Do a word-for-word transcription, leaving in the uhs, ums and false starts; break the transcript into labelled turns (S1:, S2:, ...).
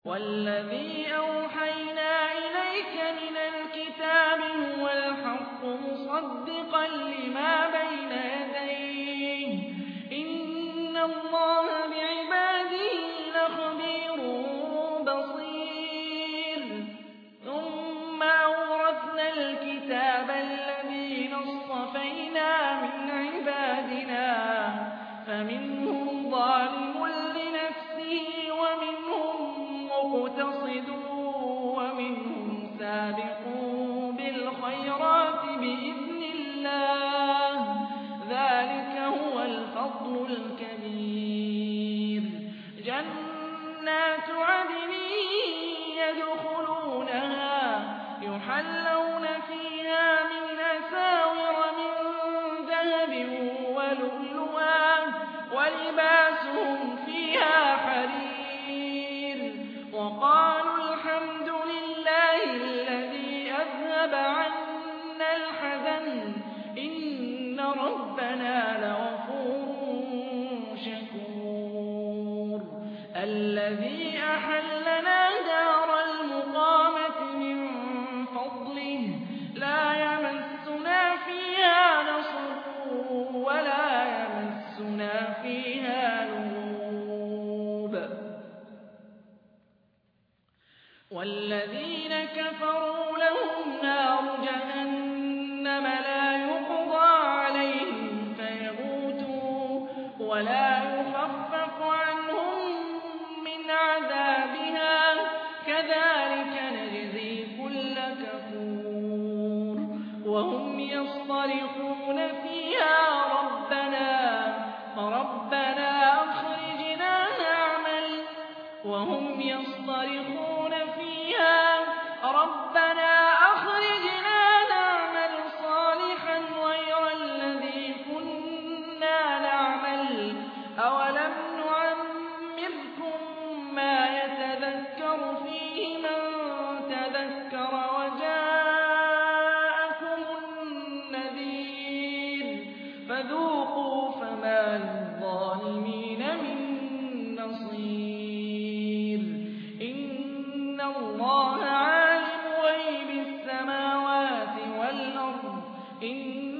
S1: وَالَّذِي أَوْحَيْنَا إِلَيْكَ مِنَ الْكِتَابِ هُوَ الْحَقُّ مُصَدِّقًا لِّمَا بَيْنَ يَدَيْهِ ۗ إِنَّ اللَّهَ بِعِبَادِهِ لَخَبِيرٌ بَصِيرٌ. ثُمَّ أَوْرَثْنَا الْكِتَابَ الَّذِينَ اصْطَفَيْنَا مِنْ عِبَادِنَا فَمِنْهُمْ ظَالِمٌ لِّنَفْسِهِ وَمِنْهُم مُّقْتَصِدٌ وَمِنْهُمْ سَابِقٌ بِالْخَيْرَاتِ بِإِذْنِ اللَّهِ ۚ ذَٰلِكَ هُوَ الْفَضْلُ الْكَبِيرُ. جَنَّاتُ عَدْنٍ يَدْخُلُونَهَا يُحَلَّوْنَ فِيهَا مِنْ أَسَاوِرَ مِن ذَهَبٍ وَلُؤْلُؤًا ۖ وَلِبَاسُهُمْ فِيهَا حَرِيرٌ. وَقَالُوا الْحَمْدُ لِلَّهِ الَّذِي أَذْهَبَ عَنَّا الْحَزَنَ ۖ إِنَّ رَبَّنَا لَغَفُورٌ شَكُورٌ. الَّذِي أَحَلَّنَا دَارَ الْمُقَامَةِ مِن فَضْلِهِ لَا يَمَسُّنَا فِيهَا نَصَبٌ وَلَا يَمَسُّنَا فِيهَا لُغُوبٌ. وَالَّذِينَ كَفَرُوا لَهُمْ نَارُ جَهَنَّمَ لَا يُقْضَىٰ عَلَيْهِمْ فَيَمُوتُوا وَلَا يُخَفَّفُ عَنْهُم مِّنْ عَذَابِهَا ۚ كَذَٰلِكَ نَجْزِي كُلَّ كَفُورٍ. وَهُمْ يَصْطَرِخُونَ فِيهَا رَبَّنَا رَبَّنَا أَخْرِجْنَا نَعْمَلْ وَهُمْ يَصْطَرِخُونَ فِيهَا رَبَّنَا أَخْرِجْنَا نَعْمَلْ صَالِحًا غَيْرَ الَّذِي كُنَّا نَعْمَلُ ۚ أَوَلَمْ نُعَمِّرْكُم مَّا يَتَذَكَّرُ فِيهِ مَن تَذَكَّرَ وَجَاءَكُمُ النَّذِيرُ ۖ فَذُوقُوا فَمَا لِلظَّالِمِينَ مِن نَّصِيرٍ. إِنَّ اللَّهَ عَالِمُ غَيْبِ السَّمَاوَاتِ وَالْأَرْضِ.